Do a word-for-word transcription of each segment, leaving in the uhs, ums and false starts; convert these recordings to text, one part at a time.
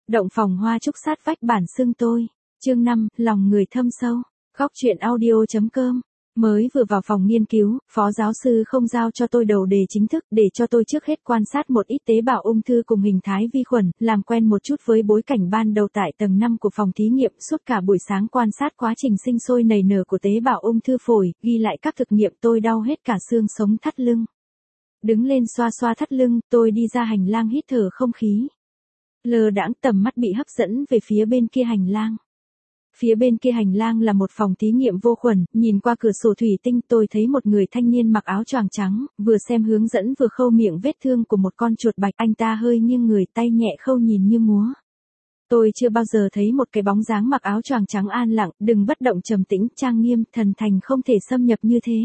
Động phòng hoa trúc sát vách bản xưng tôi. Chương năm, lòng người thâm sâu. Góc truyện audio.com. Mới vừa vào phòng nghiên cứu, phó giáo sư không giao cho tôi đầu đề chính thức để cho tôi trước hết quan sát một ít tế bào ung thư cùng hình thái vi khuẩn, làm quen một chút với bối cảnh ban đầu tại tầng năm của phòng thí nghiệm. Suốt cả buổi sáng quan sát quá trình sinh sôi nảy nở của tế bào ung thư phổi, ghi lại các thực nghiệm. Tôi đau hết cả xương sống thắt lưng. Đứng lên xoa xoa thắt lưng, tôi đi ra hành lang hít thở không khí. Lơ đãng tầm mắt bị hấp dẫn về phía bên kia hành lang. Phía bên kia hành lang là một phòng thí nghiệm vô khuẩn, nhìn qua cửa sổ thủy tinh tôi thấy một người thanh niên mặc áo choàng trắng, vừa xem hướng dẫn vừa khâu miệng vết thương của một con chuột bạch. Anh ta hơi nghiêng người, tay nhẹ khâu nhìn như múa. Tôi chưa bao giờ thấy một cái bóng dáng mặc áo choàng trắng an lặng, đừng bất động, trầm tĩnh, trang nghiêm, thần thành không thể xâm nhập như thế.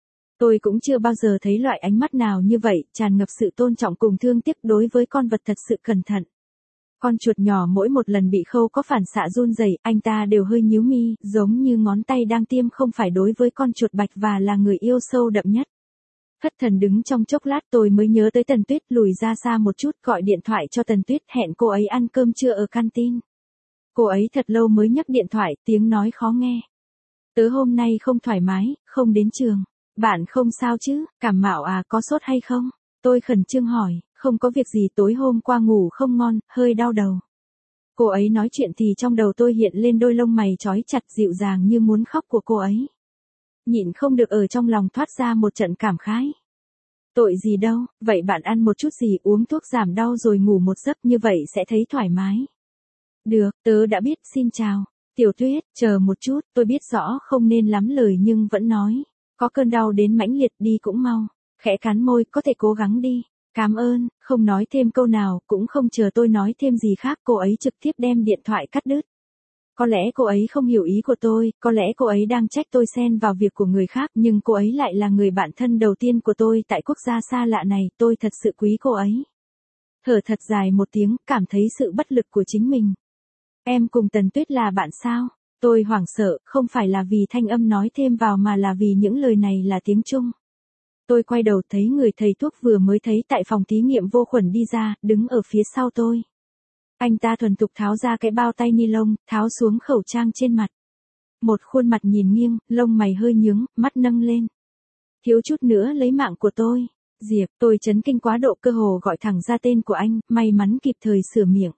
Tôi cũng chưa bao giờ thấy loại ánh mắt nào như vậy, tràn ngập sự tôn trọng cùng thương tiếc đối với con vật thật sự cẩn thận. Con chuột nhỏ mỗi một lần bị khâu có phản xạ run rẩy, anh ta đều hơi nhíu mi, giống như ngón tay đang tiêm không phải đối với con chuột bạch và là người yêu sâu đậm nhất. Thất thần đứng trong chốc lát tôi mới nhớ tới Tần Tuyết, lùi ra xa một chút, gọi điện thoại cho Tần Tuyết, hẹn cô ấy ăn cơm trưa ở canteen. Cô ấy thật lâu mới nhấc điện thoại, tiếng nói khó nghe. Tớ hôm nay không thoải mái, không đến trường. Bạn không sao chứ, cảm mạo à, có sốt hay không? Tôi khẩn trương hỏi, không có việc gì, tối hôm qua ngủ không ngon, hơi đau đầu. Cô ấy nói chuyện thì trong đầu tôi hiện lên đôi lông mày trói chặt dịu dàng như muốn khóc của cô ấy. Nhịn không được ở trong lòng thoát ra một trận cảm khái. Tội gì đâu, vậy bạn ăn một chút gì, uống thuốc giảm đau rồi ngủ một giấc, như vậy sẽ thấy thoải mái. Được, tớ đã biết, xin chào. Tiểu Tuyết, chờ một chút, tôi biết rõ không nên lắm lời nhưng vẫn nói. Có cơn đau đến mãnh liệt, đi cũng mau. Khẽ cắn môi, có thể cố gắng đi. Cảm ơn, không nói thêm câu nào, cũng không chờ tôi nói thêm gì khác, cô ấy trực tiếp đem điện thoại cắt đứt. Có lẽ cô ấy không hiểu ý của tôi, có lẽ cô ấy đang trách tôi xen vào việc của người khác, nhưng cô ấy lại là người bạn thân đầu tiên của tôi tại quốc gia xa lạ này, tôi thật sự quý cô ấy. Thở thật dài một tiếng, cảm thấy sự bất lực của chính mình. Em cùng Tần Tuyết là bạn sao? Tôi hoảng sợ, không phải là vì thanh âm nói thêm vào mà là vì những lời này là tiếng Trung. Tôi quay đầu thấy người thầy thuốc vừa mới thấy tại phòng thí nghiệm vô khuẩn đi ra, đứng ở phía sau tôi. Anh ta thuần thục tháo ra cái bao tay ni lông, tháo xuống khẩu trang trên mặt. Một khuôn mặt nhìn nghiêng, lông mày hơi nhướng, mắt nâng lên. Thiếu chút nữa lấy mạng của tôi. Diệp, tôi chấn kinh quá độ cơ hồ gọi thẳng ra tên của anh, may mắn kịp thời sửa miệng.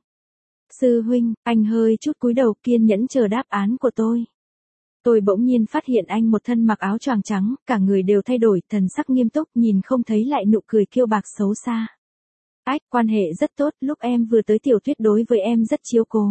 Sư huynh, anh hơi chút cúi đầu kiên nhẫn chờ đáp án của tôi. Tôi bỗng nhiên phát hiện anh một thân mặc áo choàng trắng, cả người đều thay đổi, thần sắc nghiêm túc, nhìn không thấy lại nụ cười kiêu bạc xấu xa. Ách, quan hệ rất tốt, lúc em vừa tới Tiểu Tuyết đối với em rất chiếu cố.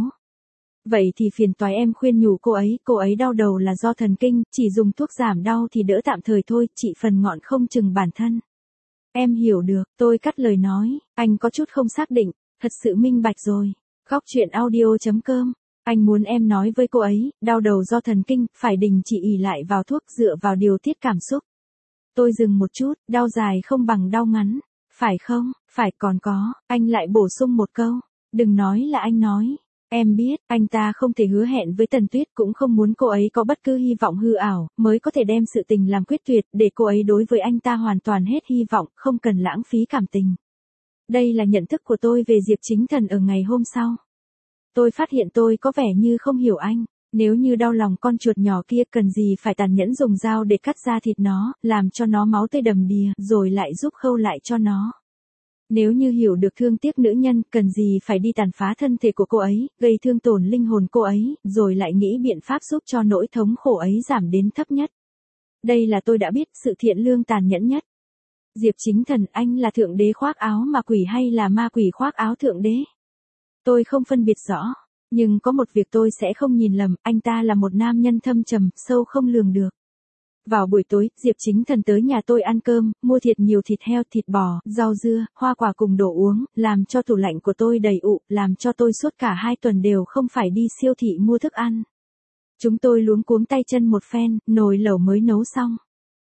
Vậy thì phiền toái em khuyên nhủ cô ấy, cô ấy đau đầu là do thần kinh, chỉ dùng thuốc giảm đau thì đỡ tạm thời thôi, trị phần ngọn không chừng bản thân. Em hiểu được, tôi cắt lời nói, anh có chút không xác định, thật sự minh bạch rồi. Góc truyện audio.com. Anh muốn em nói với cô ấy, đau đầu do thần kinh, phải đình chỉ ỷ lại vào thuốc, dựa vào điều tiết cảm xúc. Tôi dừng một chút, đau dài không bằng đau ngắn. Phải không, phải, còn có, anh lại bổ sung một câu. Đừng nói là anh nói. Em biết, anh ta không thể hứa hẹn với Tần Tuyết, cũng không muốn cô ấy có bất cứ hy vọng hư ảo, mới có thể đem sự tình làm quyết tuyệt, để cô ấy đối với anh ta hoàn toàn hết hy vọng, không cần lãng phí cảm tình. Đây là nhận thức của tôi về Diệp Chính Thần ở ngày hôm sau. Tôi phát hiện tôi có vẻ như không hiểu anh, nếu như đau lòng con chuột nhỏ kia cần gì phải tàn nhẫn dùng dao để cắt ra thịt nó, làm cho nó máu tươi đầm đìa, rồi lại giúp khâu lại cho nó. Nếu như hiểu được thương tiếc nữ nhân, cần gì phải đi tàn phá thân thể của cô ấy, gây thương tổn linh hồn cô ấy, rồi lại nghĩ biện pháp giúp cho nỗi thống khổ ấy giảm đến thấp nhất. Đây là tôi đã biết sự thiện lương tàn nhẫn nhất. Diệp Chính Thần, anh là thượng đế khoác áo ma quỷ hay là ma quỷ khoác áo thượng đế? Tôi không phân biệt rõ, nhưng có một việc tôi sẽ không nhìn lầm, anh ta là một nam nhân thâm trầm, sâu không lường được. Vào buổi tối, Diệp Chính Thần tới nhà tôi ăn cơm, mua thiệt nhiều thịt heo, thịt bò, rau dưa, hoa quả cùng đồ uống, làm cho tủ lạnh của tôi đầy ụ, làm cho tôi suốt cả hai tuần đều không phải đi siêu thị mua thức ăn. Chúng tôi luống cuống tay chân một phen, nồi lẩu mới nấu xong.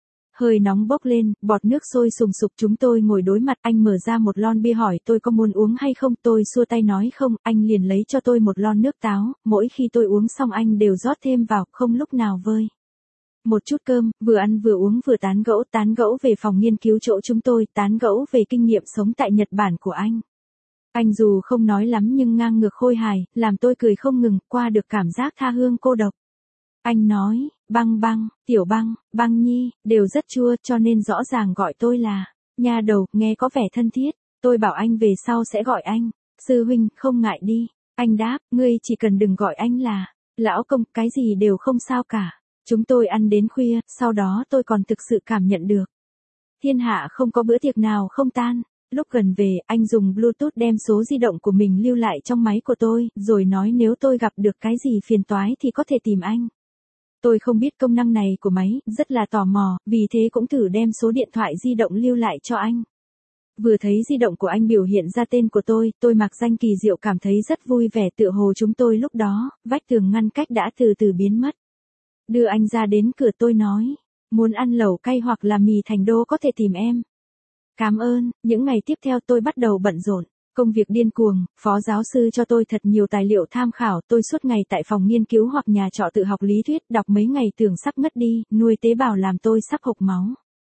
Hơi nóng bốc lên, bọt nước sôi sùng sục, chúng tôi ngồi đối mặt, anh mở ra một lon bia hỏi tôi có muốn uống hay không, tôi xua tay nói không, anh liền lấy cho tôi một lon nước táo, mỗi khi tôi uống xong anh đều rót thêm vào, không lúc nào vơi. Một chút cơm, vừa ăn vừa uống vừa tán gẫu, tán gẫu về phòng nghiên cứu chỗ chúng tôi, tán gẫu về kinh nghiệm sống tại Nhật Bản của anh. Anh dù không nói lắm nhưng ngang ngược khôi hài, làm tôi cười không ngừng, qua được cảm giác tha hương cô độc. Anh nói, Băng Băng, Tiểu Băng, Băng Nhi, đều rất chua cho nên rõ ràng gọi tôi là nha đầu, nghe có vẻ thân thiết. Tôi bảo anh về sau sẽ gọi anh sư huynh, không ngại đi. Anh đáp, ngươi chỉ cần đừng gọi anh là lão công, cái gì đều không sao cả. Chúng tôi ăn đến khuya, sau đó tôi còn thực sự cảm nhận được thiên hạ không có bữa tiệc nào không tan. Lúc gần về, anh dùng Bluetooth đem số di động của mình lưu lại trong máy của tôi, rồi nói nếu tôi gặp được cái gì phiền toái thì có thể tìm anh. Tôi không biết công năng này của máy, rất là tò mò, vì thế cũng thử đem số điện thoại di động lưu lại cho anh. Vừa thấy di động của anh biểu hiện ra tên của tôi, tôi mặc danh kỳ diệu cảm thấy rất vui vẻ, tựa hồ chúng tôi lúc đó, vách tường ngăn cách đã từ từ biến mất. Đưa anh ra đến cửa tôi nói, muốn ăn lẩu cay hoặc là mì thành đô có thể tìm em. Cảm ơn. Những ngày tiếp theo tôi bắt đầu bận rộn. Công việc điên cuồng, phó giáo sư cho tôi thật nhiều tài liệu tham khảo, tôi suốt ngày tại phòng nghiên cứu hoặc nhà trọ tự học lý thuyết, đọc mấy ngày tưởng sắp ngất đi, nuôi tế bào làm tôi sắp hộc máu.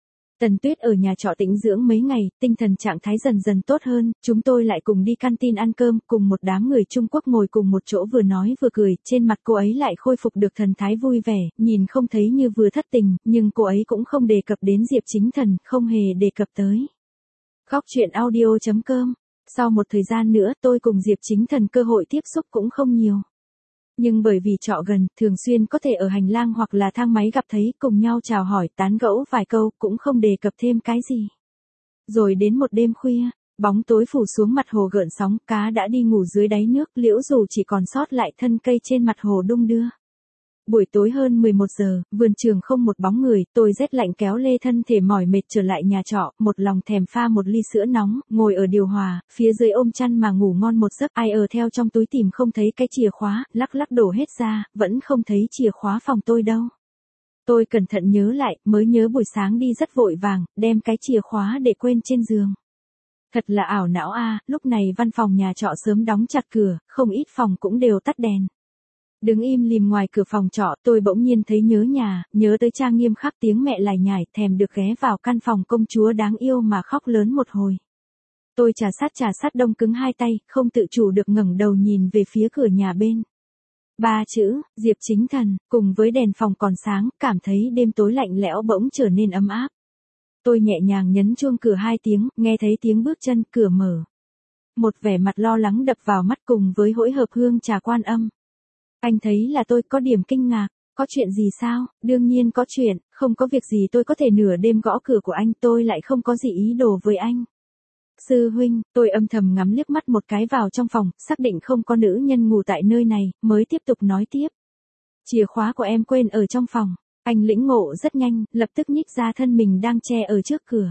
Tần Tuyết ở nhà trọ tĩnh dưỡng mấy ngày, tinh thần trạng thái dần dần tốt hơn, chúng tôi lại cùng đi canteen ăn cơm, cùng một đám người Trung Quốc ngồi cùng một chỗ vừa nói vừa cười, trên mặt cô ấy lại khôi phục được thần thái vui vẻ, nhìn không thấy như vừa thất tình, nhưng cô ấy cũng không đề cập đến Diệp Chính Thần, không hề đề cập tới. Góc truyện audio chấm com. Sau một thời gian nữa tôi cùng Diệp Chính Thần cơ hội tiếp xúc cũng không nhiều. Nhưng bởi vì trọ gần, thường xuyên có thể ở hành lang hoặc là thang máy gặp thấy, cùng nhau chào hỏi, tán gẫu vài câu, cũng không đề cập thêm cái gì. Rồi đến một đêm khuya, bóng tối phủ xuống mặt hồ gợn sóng, cá đã đi ngủ dưới đáy nước, liễu dù chỉ còn sót lại thân cây trên mặt hồ đung đưa. Buổi tối hơn mười một giờ, vườn trường không một bóng người, tôi rét lạnh kéo lê thân thể mỏi mệt trở lại nhà trọ, một lòng thèm pha một ly sữa nóng, ngồi ở điều hòa, phía dưới ôm chăn mà ngủ ngon một giấc. Ai ở theo trong túi tìm không thấy cái chìa khóa, lắc lắc đổ hết ra, vẫn không thấy chìa khóa phòng tôi đâu. Tôi cẩn thận nhớ lại, mới nhớ buổi sáng đi rất vội vàng, đem cái chìa khóa để quên trên giường. Thật là ảo não a, lúc này văn phòng nhà trọ sớm đóng chặt cửa, không ít phòng cũng đều tắt đèn. Đứng im lìm ngoài cửa phòng trọ, tôi bỗng nhiên thấy nhớ nhà, nhớ tới Trang Nghiêm khắc tiếng mẹ lải nhải, thèm được ghé vào căn phòng công chúa đáng yêu mà khóc lớn một hồi. Tôi trà sát trà sát đông cứng hai tay, không tự chủ được ngẩng đầu nhìn về phía cửa nhà bên. Ba chữ, Diệp Chính Thần, cùng với đèn phòng còn sáng, cảm thấy đêm tối lạnh lẽo bỗng trở nên ấm áp. Tôi nhẹ nhàng nhấn chuông cửa hai tiếng, nghe thấy tiếng bước chân, cửa mở. Một vẻ mặt lo lắng đập vào mắt cùng với hỗn hợp hương trà Quan Âm. Anh thấy là tôi có điểm kinh ngạc, có chuyện gì sao? Đương nhiên có chuyện, không có việc gì tôi có thể nửa đêm gõ cửa của anh, tôi lại không có gì ý đồ với anh. Sư huynh, tôi âm thầm ngắm liếc mắt một cái vào trong phòng, xác định không có nữ nhân ngủ tại nơi này, mới tiếp tục nói tiếp. Chìa khóa của em quên ở trong phòng. Anh lĩnh ngộ rất nhanh, lập tức nhích ra thân mình đang che ở trước cửa.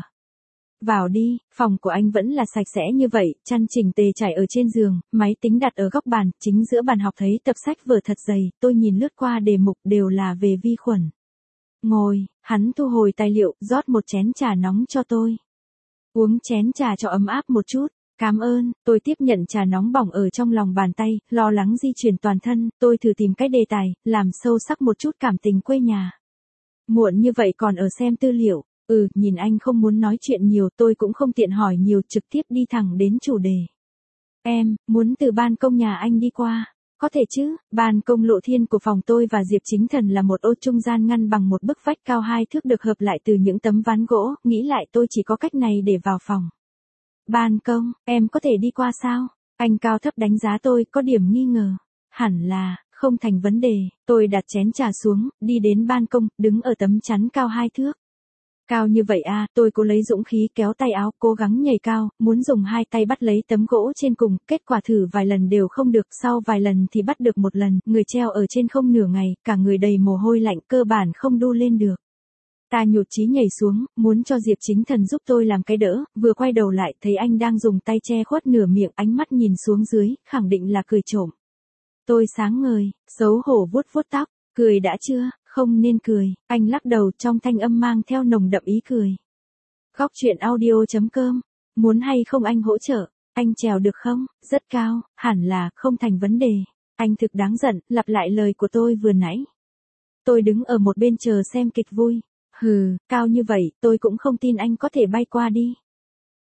Vào đi, phòng của anh vẫn là sạch sẽ như vậy, chăn chỉnh tề trải ở trên giường, máy tính đặt ở góc bàn, chính giữa bàn học thấy tập sách vở thật dày, tôi nhìn lướt qua đề mục đều là về vi khuẩn. Ngồi, hắn thu hồi tài liệu, rót một chén trà nóng cho tôi. Uống chén trà cho ấm áp một chút. Cảm ơn, tôi tiếp nhận trà nóng bỏng ở trong lòng bàn tay, lo lắng di chuyển toàn thân, tôi thử tìm cái đề tài, làm sâu sắc một chút cảm tình quê nhà. Muộn như vậy còn ở xem tư liệu. Ừ, nhìn anh không muốn nói chuyện nhiều, tôi cũng không tiện hỏi nhiều, trực tiếp đi thẳng đến chủ đề. Em, muốn từ ban công nhà anh đi qua. Có thể chứ, ban công lộ thiên của phòng tôi và Diệp Chính Thần là một ô trung gian ngăn bằng một bức vách cao hai thước được hợp lại từ những tấm ván gỗ, nghĩ lại tôi chỉ có cách này để vào phòng. Ban công, em có thể đi qua sao? Anh cao thấp đánh giá tôi, có điểm nghi ngờ. Hẳn là, không thành vấn đề, tôi đặt chén trà xuống, đi đến ban công, đứng ở tấm chắn cao hai thước. Cao như vậy à, tôi cố lấy dũng khí kéo tay áo, cố gắng nhảy cao, muốn dùng hai tay bắt lấy tấm gỗ trên cùng, kết quả thử vài lần đều không được, sau vài lần thì bắt được một lần, người treo ở trên không nửa ngày, cả người đầy mồ hôi lạnh, cơ bản không đu lên được. Ta nhụt chí nhảy xuống, muốn cho Diệp Chính Thần giúp tôi làm cái đỡ, vừa quay đầu lại, thấy anh đang dùng tay che khuất nửa miệng, ánh mắt nhìn xuống dưới, khẳng định là cười trộm. Tôi sáng ngời, xấu hổ vuốt vuốt tóc, cười đã chưa? Không nên cười, anh lắc đầu, trong thanh âm mang theo nồng đậm ý cười. Góc truyện audio chấm com, muốn hay không anh hỗ trợ, anh trèo được không? Rất cao, hẳn là, không thành vấn đề. Anh thực đáng giận, lặp lại lời của tôi vừa nãy. Tôi đứng ở một bên chờ xem kịch vui. Hừ, cao như vậy, tôi cũng không tin anh có thể bay qua đi.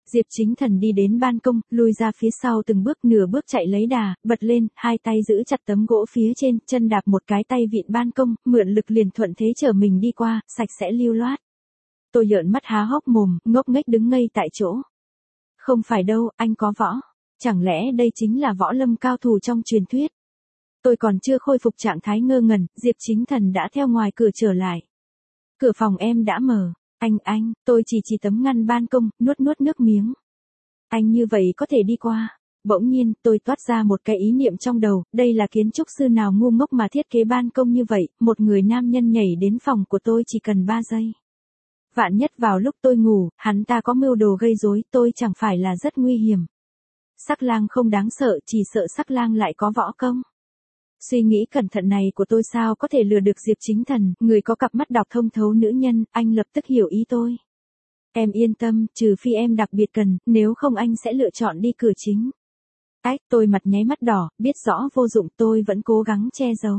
Diệp Chính Thần đi đến ban công, lùi ra phía sau từng bước nửa bước chạy lấy đà, bật lên, hai tay giữ chặt tấm gỗ phía trên, chân đạp một cái tay vịn ban công, mượn lực liền thuận thế chở mình đi qua, sạch sẽ lưu loát. Tôi trợn mắt há hốc mồm, ngốc nghếch đứng ngây tại chỗ. Không phải đâu, anh có võ. Chẳng lẽ đây chính là võ lâm cao thủ trong truyền thuyết? Tôi còn chưa khôi phục trạng thái ngơ ngẩn, Diệp Chính Thần đã theo ngoài cửa trở lại. Cửa phòng em đã mở. Anh, anh, tôi chỉ chỉ tấm ngăn ban công, nuốt nuốt nước miếng. Anh như vậy có thể đi qua. Bỗng nhiên, tôi toát ra một cái ý niệm trong đầu, đây là kiến trúc sư nào ngu ngốc mà thiết kế ban công như vậy, một người nam nhân nhảy đến phòng của tôi chỉ cần ba giây. Vạn nhất vào lúc tôi ngủ, hắn ta có mưu đồ gây rối, tôi chẳng phải là rất nguy hiểm. Sắc lang không đáng sợ, chỉ sợ sắc lang lại có võ công. Suy nghĩ cẩn thận này của tôi sao có thể lừa được Diệp Chính Thần, người có cặp mắt đọc thông thấu nữ nhân, anh lập tức hiểu ý tôi. Em yên tâm, trừ phi em đặc biệt cần, nếu không anh sẽ lựa chọn đi cửa chính. Ách, tôi mặt nháy mắt đỏ, biết rõ vô dụng tôi vẫn cố gắng che giấu.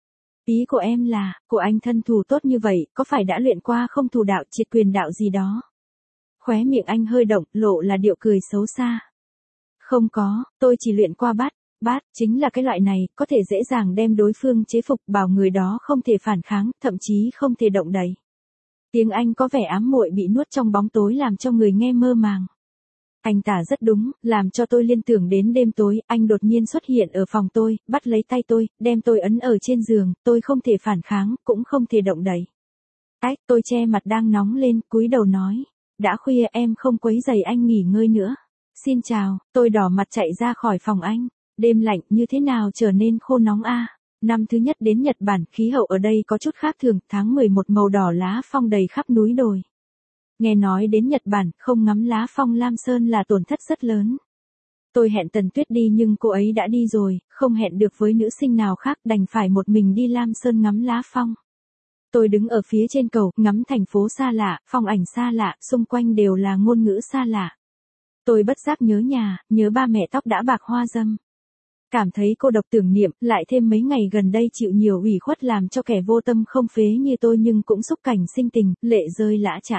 Ý của em là, của anh thân thủ tốt như vậy, có phải đã luyện qua không thủ đạo triệt quyền đạo gì đó? Khóe miệng anh hơi động, lộ là điệu cười xấu xa. Không có, tôi chỉ luyện qua bát. Bát, chính là cái loại này, có thể dễ dàng đem đối phương chế phục, bảo người đó không thể phản kháng, thậm chí không thể động đậy. Tiếng Anh có vẻ ám muội bị nuốt trong bóng tối làm cho người nghe mơ màng. Anh tả rất đúng, làm cho tôi liên tưởng đến đêm tối, anh đột nhiên xuất hiện ở phòng tôi, bắt lấy tay tôi, đem tôi ấn ở trên giường, tôi không thể phản kháng, cũng không thể động đậy. Ách, tôi che mặt đang nóng lên, cúi đầu nói, đã khuya em không quấy rầy anh nghỉ ngơi nữa. Xin chào, tôi đỏ mặt chạy ra khỏi phòng anh. Đêm lạnh như thế nào trở nên khô nóng a? À? Năm thứ nhất đến Nhật Bản, khí hậu ở đây có chút khác thường, tháng mười một màu đỏ lá phong đầy khắp núi đồi. Nghe nói đến Nhật Bản, không ngắm lá phong Lam Sơn là tổn thất rất lớn. Tôi hẹn Tần Tuyết đi nhưng cô ấy đã đi rồi, không hẹn được với nữ sinh nào khác, đành phải một mình đi Lam Sơn ngắm lá phong. Tôi đứng ở phía trên cầu, ngắm thành phố xa lạ, phong ảnh xa lạ, xung quanh đều là ngôn ngữ xa lạ. Tôi bất giác nhớ nhà, nhớ ba mẹ tóc đã bạc hoa râm. Cảm thấy cô độc tưởng niệm, lại thêm mấy ngày gần đây chịu nhiều ủy khuất làm cho kẻ vô tâm không phế như tôi nhưng cũng xúc cảnh sinh tình, lệ rơi lã chã.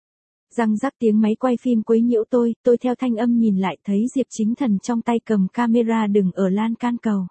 Răng rắc tiếng máy quay phim quấy nhiễu tôi, tôi theo thanh âm nhìn lại thấy Diệp Chính Thần trong tay cầm camera đứng ở lan can cầu.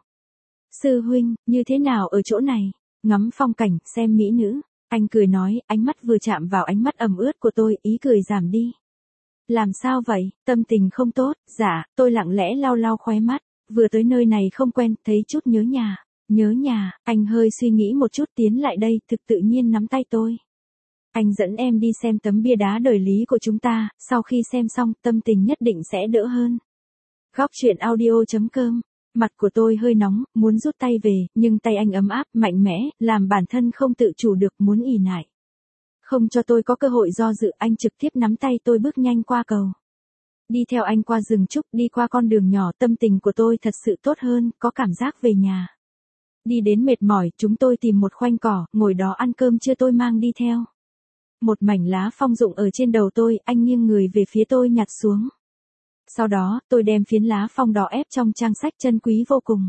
Sư huynh, như thế nào ở chỗ này? Ngắm phong cảnh, xem mỹ nữ. Anh cười nói, ánh mắt vừa chạm vào ánh mắt ẩm ướt của tôi, ý cười giảm đi. Làm sao vậy, tâm tình không tốt? Dạ, tôi lặng lẽ lau lau khóe mắt. Vừa tới nơi này không quen, thấy chút nhớ nhà. Nhớ nhà, anh hơi suy nghĩ một chút tiến lại đây, thực tự nhiên nắm tay tôi. Anh dẫn em đi xem tấm bia đá đời lý của chúng ta, sau khi xem xong, tâm tình nhất định sẽ đỡ hơn. Góc truyện audio chấm com. Mặt của tôi hơi nóng, muốn rút tay về, nhưng tay anh ấm áp, mạnh mẽ, làm bản thân không tự chủ được muốn ỉ lại. Không cho tôi có cơ hội do dự, anh trực tiếp nắm tay tôi bước nhanh qua cầu. Đi theo anh qua rừng trúc, đi qua con đường nhỏ, tâm tình của tôi thật sự tốt hơn, có cảm giác về nhà. Đi đến mệt mỏi, chúng tôi tìm một khoanh cỏ, ngồi đó ăn cơm trưa tôi mang đi theo. Một mảnh lá phong rụng ở trên đầu tôi, anh nghiêng người về phía tôi nhặt xuống. Sau đó, tôi đem phiến lá phong đó ép trong trang sách chân quý vô cùng.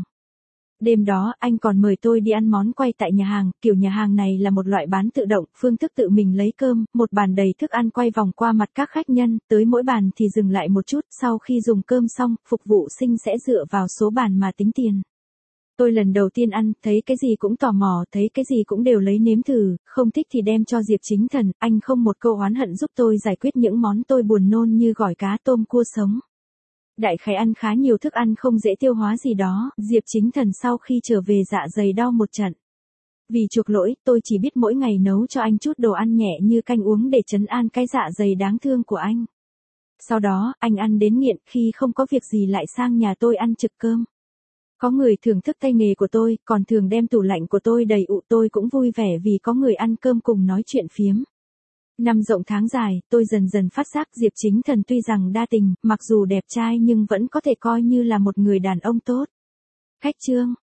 Đêm đó, anh còn mời tôi đi ăn món quay tại nhà hàng, kiểu nhà hàng này là một loại bán tự động, phương thức tự mình lấy cơm, một bàn đầy thức ăn quay vòng qua mặt các khách nhân, tới mỗi bàn thì dừng lại một chút, sau khi dùng cơm xong, phục vụ sinh sẽ dựa vào số bàn mà tính tiền. Tôi lần đầu tiên ăn, thấy cái gì cũng tò mò, thấy cái gì cũng đều lấy nếm thử, không thích thì đem cho Diệp Chính Thần, anh không một câu oán hận giúp tôi giải quyết những món tôi buồn nôn như gỏi cá tôm cua sống. Đại khái ăn khá nhiều thức ăn không dễ tiêu hóa gì đó, Diệp Chính Thần sau khi trở về dạ dày đau một trận. Vì chuộc lỗi, tôi chỉ biết mỗi ngày nấu cho anh chút đồ ăn nhẹ như canh uống để trấn an cái dạ dày đáng thương của anh. Sau đó, anh ăn đến nghiện, khi không có việc gì lại sang nhà tôi ăn trực cơm. Có người thưởng thức tay nghề của tôi, còn thường đem tủ lạnh của tôi đầy ụ, tôi cũng vui vẻ vì có người ăn cơm cùng nói chuyện phiếm. Năm rộng tháng dài, tôi dần dần phát giác Diệp Chính Thần tuy rằng đa tình, mặc dù đẹp trai nhưng vẫn có thể coi như là một người đàn ông tốt. Khách trương,